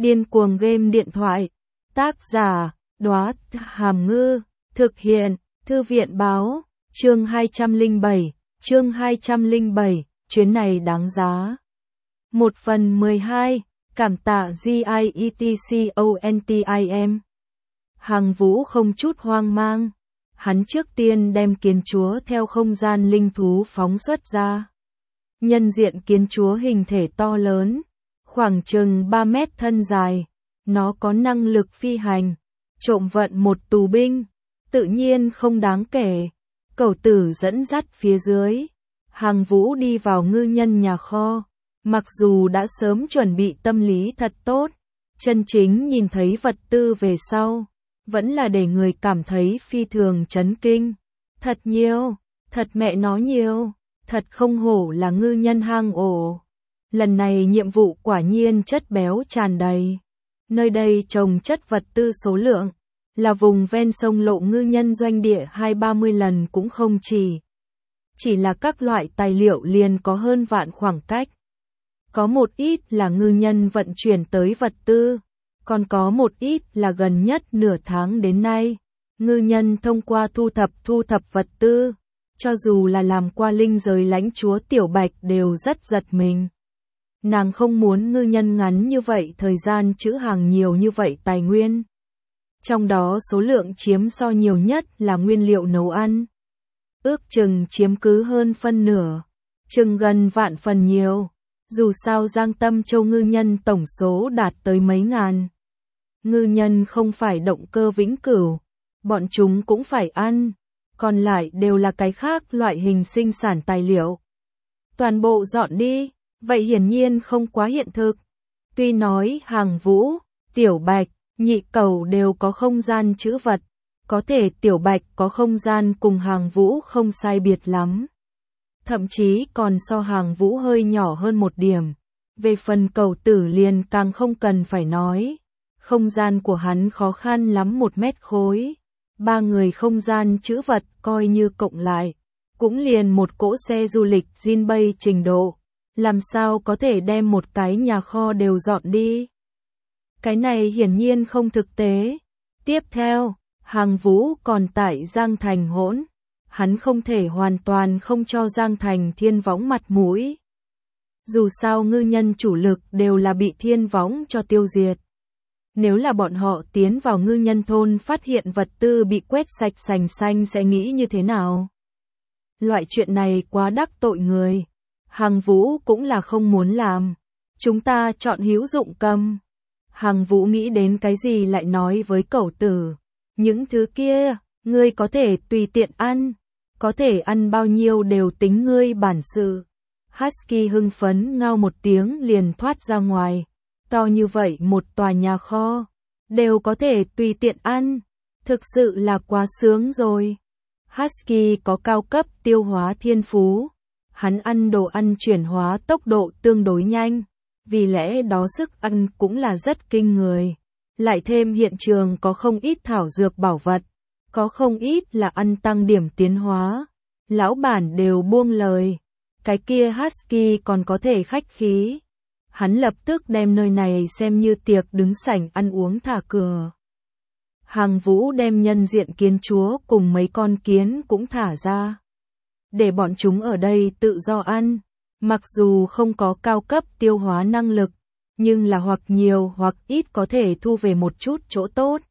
Điên cuồng game điện thoại. Tác giả, Đóa Hàm Ngư. Thực hiện, Thư viện Báo. Chương 207. Chương 207. Chuyến này đáng giá. 1/12. Cảm tạ GIETCONTIM. Hằng Vũ không chút hoang mang. Hắn trước tiên đem kiến chúa theo không gian linh thú phóng xuất ra. Nhân diện kiến chúa hình thể to lớn, khoảng chừng 3 mét thân dài. Nó có năng lực phi hành, trộm vận một tù binh, tự nhiên không đáng kể. Cẩu Tử dẫn dắt phía dưới. Hằng Vũ đi vào ngư nhân nhà kho. Mặc dù đã sớm chuẩn bị tâm lý thật tốt, chân chính nhìn thấy vật tư về sau, vẫn là để người cảm thấy phi thường chấn kinh. Thật nhiều, thật mẹ nó nhiều, thật không hổ là ngư nhân hang ổ. Lần này nhiệm vụ quả nhiên chất béo tràn đầy. Nơi đây trồng chất vật tư số lượng, là vùng ven sông Lộ ngư nhân doanh địa 20-30 lần cũng không chỉ. Chỉ là các loại tài liệu liền có hơn vạn khoảng cách. Có một ít là ngư nhân vận chuyển tới vật tư, còn có một ít là gần nhất nửa tháng đến nay. Ngư nhân thông qua thu thập vật tư, cho dù là làm qua linh giới lãnh chúa Tiểu Bạch đều rất giật mình. Nàng không muốn ngư nhân ngắn như vậy thời gian trữ hàng nhiều như vậy tài nguyên. Trong đó số lượng chiếm so nhiều nhất là nguyên liệu nấu ăn. Ước chừng chiếm cứ hơn phân nửa, chừng gần vạn phần nhiều. Dù sao Giang Tâm Châu ngư nhân tổng số đạt tới mấy ngàn. Ngư nhân không phải động cơ vĩnh cửu, bọn chúng cũng phải ăn, còn lại đều là cái khác loại hình sinh sản tài liệu. Toàn bộ dọn đi, vậy hiển nhiên không quá hiện thực. Tuy nói Hằng Vũ, Tiểu Bạch, Nhị Cẩu đều có không gian trữ vật, có thể Tiểu Bạch có không gian cùng Hằng Vũ không sai biệt lắm. Thậm chí còn so Hằng Vũ hơi nhỏ hơn một điểm. Về phần Cẩu Tử liền càng không cần phải nói. Không gian của hắn khó khăn lắm 1 mét khối. 3 người không gian trữ vật coi như cộng lại, cũng liền một cỗ xe du lịch Jinbei trình độ. Làm sao có thể đem một cái nhà kho đều dọn đi? Cái này hiển nhiên không thực tế. Tiếp theo, Hằng Vũ còn tại Giang Thành hỗn. Hắn không thể hoàn toàn không cho Giang Thành Thiên Võng mặt mũi. Dù sao ngư nhân chủ lực đều là bị Thiên Võng cho tiêu diệt. Nếu là bọn họ tiến vào ngư nhân thôn phát hiện vật tư bị quét sạch sành xanh sẽ nghĩ như thế nào? Loại chuyện này quá đắc tội người. Hằng Vũ cũng là không muốn làm. Chúng ta chọn hữu dụng cầm. Hằng Vũ nghĩ đến cái gì lại nói với Cẩu Tử. Những thứ kia, ngươi có thể tùy tiện ăn. Có thể ăn bao nhiêu đều tính ngươi bản sự. Husky hưng phấn ngao một tiếng liền thoát ra ngoài. To như vậy một tòa nhà kho, đều có thể tùy tiện ăn. Thực sự là quá sướng rồi. Husky có cao cấp tiêu hóa thiên phú. Hắn ăn đồ ăn chuyển hóa tốc độ tương đối nhanh. Vì lẽ đó sức ăn cũng là rất kinh người. Lại thêm hiện trường có không ít thảo dược bảo vật. Có không ít là ăn tăng điểm tiến hóa. Lão bản đều buông lời. Cái kia Husky còn có thể khách khí. Hắn lập tức đem nơi này xem như tiệc đứng sảnh ăn uống thả cửa. Hằng Vũ đem nhân diện kiến chúa cùng mấy con kiến cũng thả ra. Để bọn chúng ở đây tự do ăn. Mặc dù không có cao cấp tiêu hóa năng lực, nhưng là hoặc nhiều hoặc ít có thể thu về một chút chỗ tốt.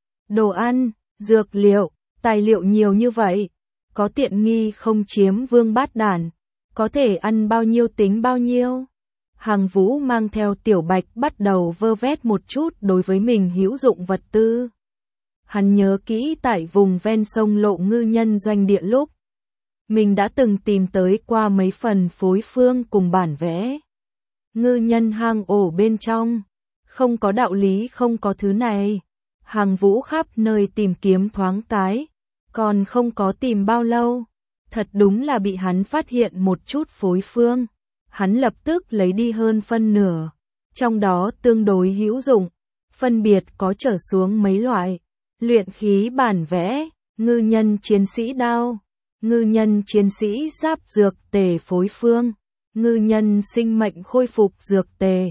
Đồ ăn, dược liệu, tài liệu nhiều như vậy. Có tiện nghi không chiếm vương bát đản. Có thể ăn bao nhiêu tính bao nhiêu. Hằng Vũ mang theo Tiểu Bạch bắt đầu vơ vét một chút đối với mình hữu dụng vật tư. Hắn nhớ kỹ tại vùng ven sông Lộ ngư nhân doanh địa lúc. Mình đã từng tìm tới qua mấy phần phối phương cùng bản vẽ. Ngư nhân hang ổ bên trong. Không có đạo lý không có thứ này. Hằng Vũ khắp nơi tìm kiếm thoáng cái. Còn không có tìm bao lâu. Thật đúng là bị hắn phát hiện một chút phối phương. Hắn lập tức lấy đi hơn phân nửa. Trong đó tương đối hữu dụng. Phân biệt có trở xuống mấy loại. Luyện khí bản vẽ. Ngư nhân chiến sĩ đao. Ngư nhân chiến sĩ giáp dược tề phối phương. Ngư nhân sinh mệnh khôi phục dược tề.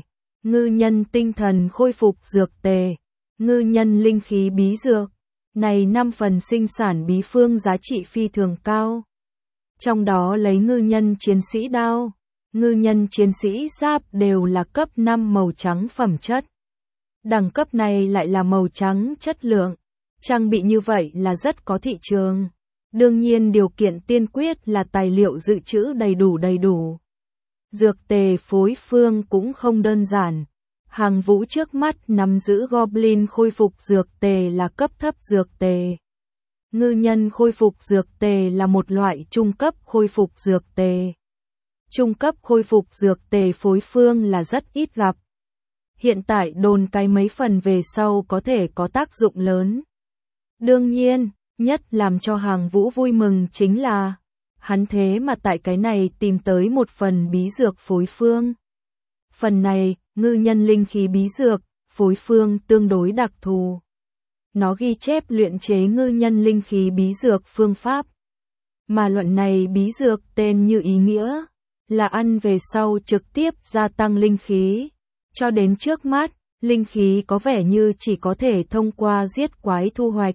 ngư nhân tinh thần khôi phục dược tề, ngư nhân linh khí bí dược. Này 5 phần sinh sản bí phương giá trị phi thường cao. Trong đó lấy ngư nhân chiến sĩ đao, ngư nhân chiến sĩ giáp đều là cấp 5 màu trắng phẩm chất. Đẳng cấp này lại là màu trắng chất lượng. Trang bị như vậy là rất có thị trường. Đương nhiên điều kiện tiên quyết là tài liệu dự trữ đầy đủ. Dược tề phối phương cũng không đơn giản. Hàng Vũ trước mắt nắm giữ Goblin khôi phục dược tề là cấp thấp dược tề. Ngư nhân khôi phục dược tề là một loại trung cấp khôi phục dược tề. Trung cấp khôi phục dược tề phối phương là rất ít gặp. Hiện tại đồn cái mấy phần về sau có thể có tác dụng lớn. Đương nhiên, nhất làm cho Hàng Vũ vui mừng chính là hắn thế mà tại cái này tìm tới một phần bí dược phối phương. Phần này, ngư nhân linh khí bí dược, phối phương tương đối đặc thù. Nó ghi chép luyện chế ngư nhân linh khí bí dược phương pháp. Mà luận này bí dược tên như ý nghĩa, là ăn về sau trực tiếp gia tăng linh khí. Cho đến trước mắt, linh khí có vẻ như chỉ có thể thông qua giết quái thu hoạch.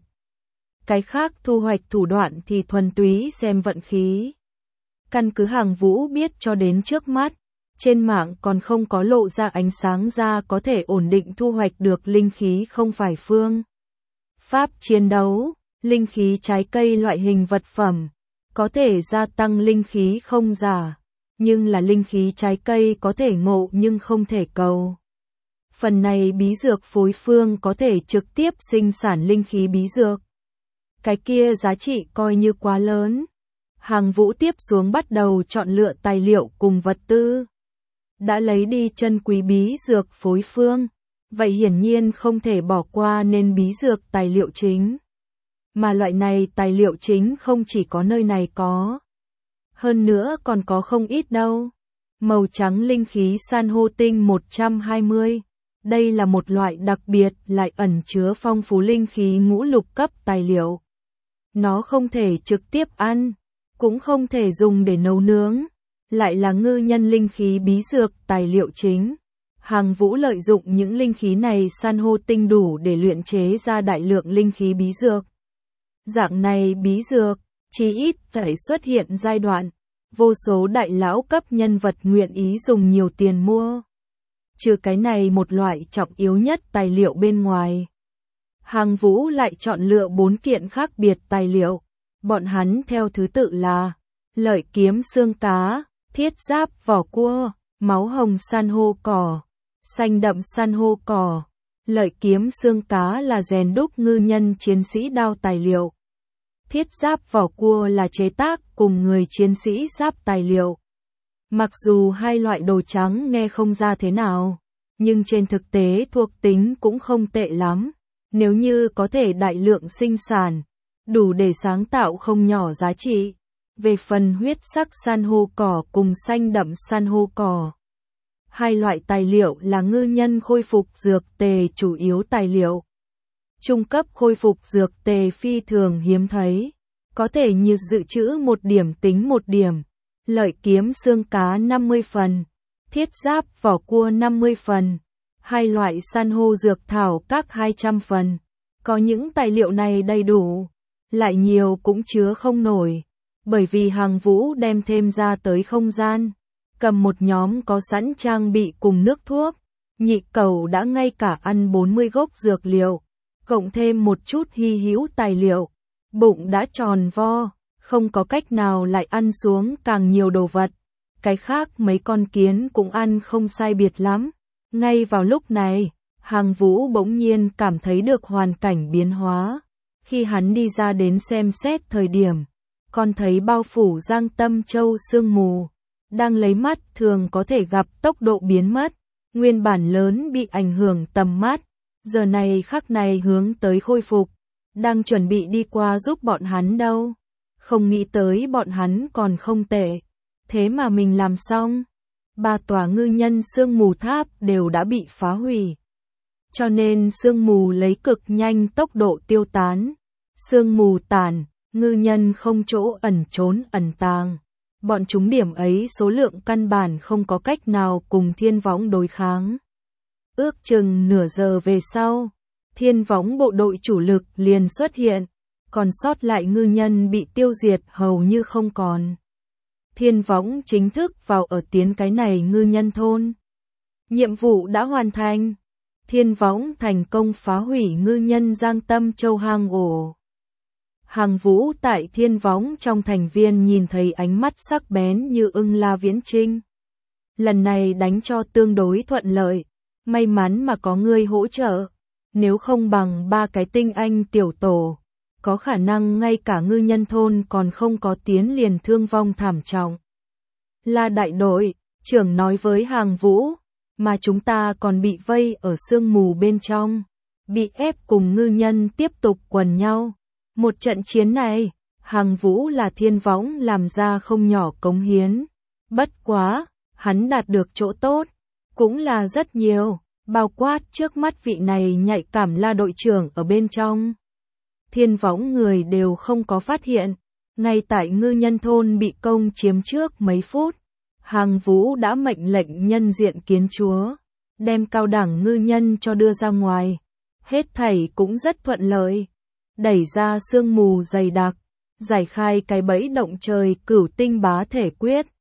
Cái khác thu hoạch thủ đoạn thì thuần túy xem vận khí. Căn cứ Hàng Vũ biết cho đến trước mắt, trên mạng còn không có lộ ra ánh sáng ra có thể ổn định thu hoạch được linh khí không phải phương pháp chiến đấu, linh khí trái cây loại hình vật phẩm, có thể gia tăng linh khí không giả, nhưng là linh khí trái cây có thể ngộ nhưng không thể cầu. Phần này bí dược phối phương có thể trực tiếp sinh sản linh khí bí dược. Cái kia giá trị coi như quá lớn. Hàng Vũ tiếp xuống bắt đầu chọn lựa tài liệu cùng vật tư. Đã lấy đi chân quý bí dược phối phương, vậy hiển nhiên không thể bỏ qua nên bí dược tài liệu chính. Mà loại này tài liệu chính không chỉ có nơi này có. Hơn nữa còn có không ít đâu. Màu trắng linh khí san hô tinh 120. Đây là một loại đặc biệt lại ẩn chứa phong phú linh khí ngũ lục cấp tài liệu. Nó không thể trực tiếp ăn, cũng không thể dùng để nấu nướng, lại là ngư nhân linh khí bí dược tài liệu chính. Hàng Vũ lợi dụng những linh khí này san hô tinh đủ để luyện chế ra đại lượng linh khí bí dược. Dạng này bí dược, chí ít phải xuất hiện giai đoạn, vô số đại lão cấp nhân vật nguyện ý dùng nhiều tiền mua. Trừ cái này một loại trọng yếu nhất tài liệu bên ngoài. Hàng Vũ lại chọn lựa 4 kiện khác biệt tài liệu. Bọn hắn theo thứ tự là lợi kiếm xương cá, thiết giáp vỏ cua, máu hồng san hô cỏ, xanh đậm san hô cỏ. Lợi kiếm xương cá là rèn đúc ngư nhân chiến sĩ đao tài liệu. Thiết giáp vỏ cua là chế tác cùng người chiến sĩ giáp tài liệu. Mặc dù hai loại đồ trắng nghe không ra thế nào, nhưng trên thực tế thuộc tính cũng không tệ lắm. Nếu như có thể đại lượng sinh sản, đủ để sáng tạo không nhỏ giá trị. Về phần huyết sắc san hô cỏ cùng xanh đậm san hô cỏ, hai loại tài liệu là ngư nhân khôi phục dược tề chủ yếu tài liệu. Trung cấp khôi phục dược tề phi thường hiếm thấy, có thể như dự trữ 1 điểm tính 1 điểm. Lợi kiếm xương cá 50 phần, thiết giáp vỏ cua 50 phần, hai loại san hô dược thảo các 200 phần. Có những tài liệu này đầy đủ, lại nhiều cũng chứa không nổi, bởi vì Hàng Vũ đem thêm ra tới không gian, cầm một nhóm có sẵn trang bị cùng nước thuốc, nhị cẩu đã ngay cả ăn 40 gốc dược liệu, cộng thêm một chút hy hữu tài liệu, bụng đã tròn vo, không có cách nào lại ăn xuống càng nhiều đồ vật. Cái khác mấy con kiến cũng ăn không sai biệt lắm. Ngay vào lúc này, Hàng Vũ bỗng nhiên cảm thấy được hoàn cảnh biến hóa. Khi hắn đi ra đến xem xét thời điểm, còn thấy bao phủ Giang Tâm Châu sương mù, đang lấy mắt thường có thể gặp tốc độ biến mất. Nguyên bản lớn bị ảnh hưởng tầm mắt, giờ này khắc này hướng tới khôi phục, đang chuẩn bị đi qua giúp bọn hắn đâu. Không nghĩ tới bọn hắn còn không tệ, thế mà mình làm xong. 3 tòa ngư nhân sương mù tháp đều đã bị phá hủy. Cho nên sương mù lấy cực nhanh tốc độ tiêu tán. Sương mù tàn, ngư nhân không chỗ ẩn trốn ẩn tàng. Bọn chúng điểm ấy số lượng căn bản không có cách nào cùng thiên võng đối kháng. ước chừng nửa giờ về sau, Thiên Võng bộ đội chủ lực liền xuất hiện, còn sót lại ngư nhân bị tiêu diệt hầu như không còn. Thiên Võng chính thức vào ở tiến cái này ngư nhân thôn. Nhiệm vụ đã hoàn thành. Thiên Võng thành công phá hủy ngư nhân Giang Tâm Châu hang ổ. Hàng Vũ tại Thiên Võng trong thành viên nhìn thấy ánh mắt sắc bén như ưng La Viễn Trinh. Lần này đánh cho tương đối thuận lợi, may mắn mà có ngươi hỗ trợ, nếu không bằng 3 cái tinh anh tiểu tổ, có khả năng ngay cả ngư nhân thôn còn không có tiến liền thương vong thảm trọng. La đại đội, trưởng nói với Hàng Vũ, mà chúng ta còn bị vây ở sương mù bên trong, bị ép cùng ngư nhân tiếp tục quần nhau. Một trận chiến này, Hàng Vũ là Thiên Võng làm ra không nhỏ cống hiến. Bất quá, hắn đạt được chỗ tốt, cũng là rất nhiều, bao quát trước mắt vị này nhạy cảm La đội trưởng ở bên trong. Thiên Võng người đều không có phát hiện, ngay tại ngư nhân thôn bị công chiếm trước mấy phút, Hàng Vũ đã mệnh lệnh nhân diện kiến chúa, đem cao đẳng ngư nhân cho đưa ra ngoài, hết thảy cũng rất thuận lợi, đẩy ra sương mù dày đặc, giải khai cái bẫy động trời cửu tinh bá thể quyết.